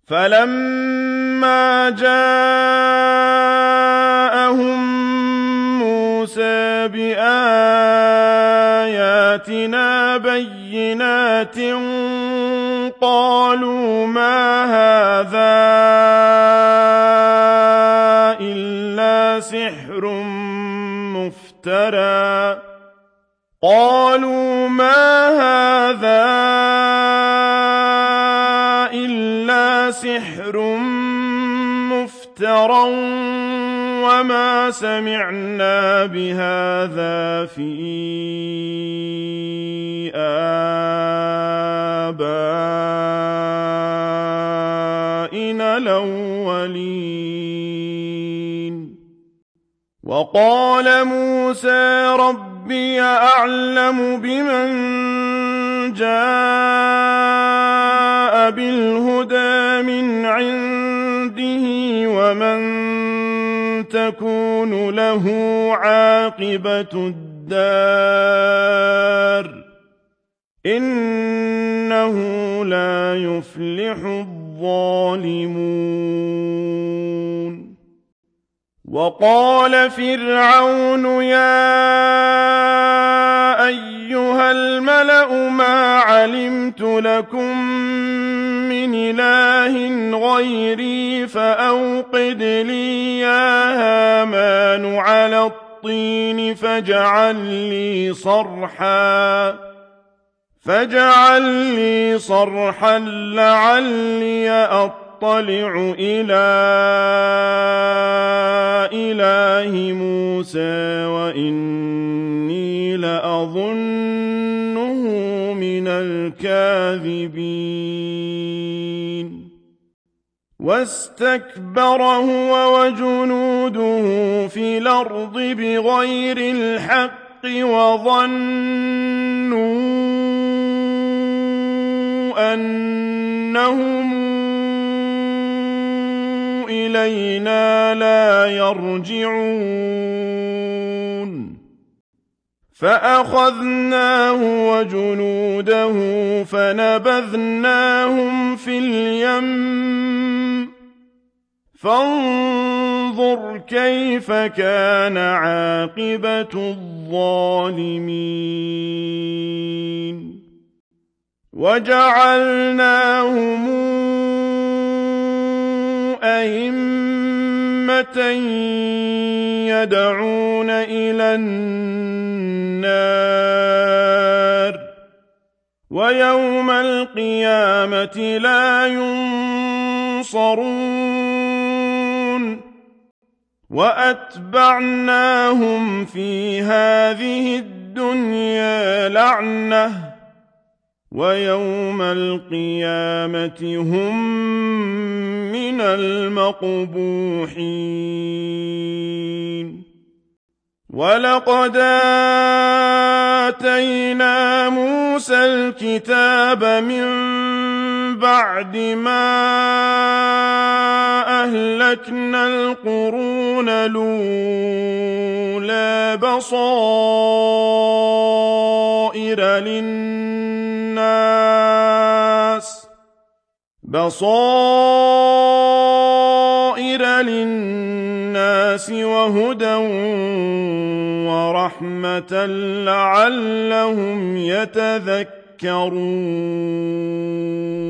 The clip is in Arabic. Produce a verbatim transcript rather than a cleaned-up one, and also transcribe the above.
فَلَمَّا جَاءَهُم مُوسَىٰ بِآيَاتِنَا بَيِّنَاتٍ قَالُوا مَا هَٰذَا إِلَّا سِحْرٌ مُّفْتَرًى قَالُوا مَا هَٰذَا إِلَّا سِحْرٌ مُّفْتَرًى وَمَا سَمِعْنَا بِهَٰذَا فِي آبَائِنَا الْأَوَّلِينَ وَقَالَ مُوسَىٰ رَبِّي أَعْلَمُ بِمَن جَاءَ بِالْهُدَىٰ مِنْ عِندِهِ وَمَن تَكُونُ لَهُ عَاقِبَةُ الدَّارِ ۖ إِنَّهُ لَا يُفْلِحُ الظَّالِمُونَ وَقَالَ فِرْعَوْنُ يَا أَيُّهَا الْمَلَأُ مَا عَلِمْتُ لَكُم مِّنْ إِلَٰهٍ غَيْرِي فَأَوْقِدْ لِي يَا هَامَانُ عَلَى الطِّينِ فَاجْعَل لِّي صَرْحًا فَاجْعَل لِّي صَرْحًا لَّعَلِّي أَطَّلِعُ إِلَىٰ إِلَٰهِ مُوسَىٰ وَإِنِّي لَأَظُنُّهُ مِنَ الْكَاذِبِينَ وَاسْتَكْبَرَ هُوَ وَجُنُودُهُ فِي الْأَرْضِ بِغَيْرِ الْحَقِّ وَظَنُّوا أَنَّهُمْ إِلَيْنَا لَا يَرْجِعُونَ فَأَخَذْنَاهُ وَجُنُودَهُ فَنَبَذْنَاهُمْ فِي الْيَمِّ فَانظُرْ كَيْفَ كَانَ عَاقِبَةُ الظَّالِمِينَ وَجَعَلْنَاهُمْ أَئِمَّةً يَدْعُونَ إِلَى النَّارِ وَيَوْمَ الْقِيَامَةِ لَا يُنصَرُونَ وَأَتْبَعْنَاهُمْ فِي هَٰذِهِ الدُّنْيَا لَعْنَةً وَيَوْمَ الْقِيَامَةِ هُم مِّنَ الْمَقْبُوحِينَ وَلَقَدْ آتَيْنَا مُوسَى الْكِتَابَ مِن بَعْدِ مَا أَهْلَكْنَا الْقُرُونَ الْأُولَىٰ بَصَائِرَ لِلنَّاسِ بَصَائِرَ لِلنَّاسِ وَهُدًى وَرَحْمَةً لَّعَلَّهُمْ يَتَذَكَّرُونَ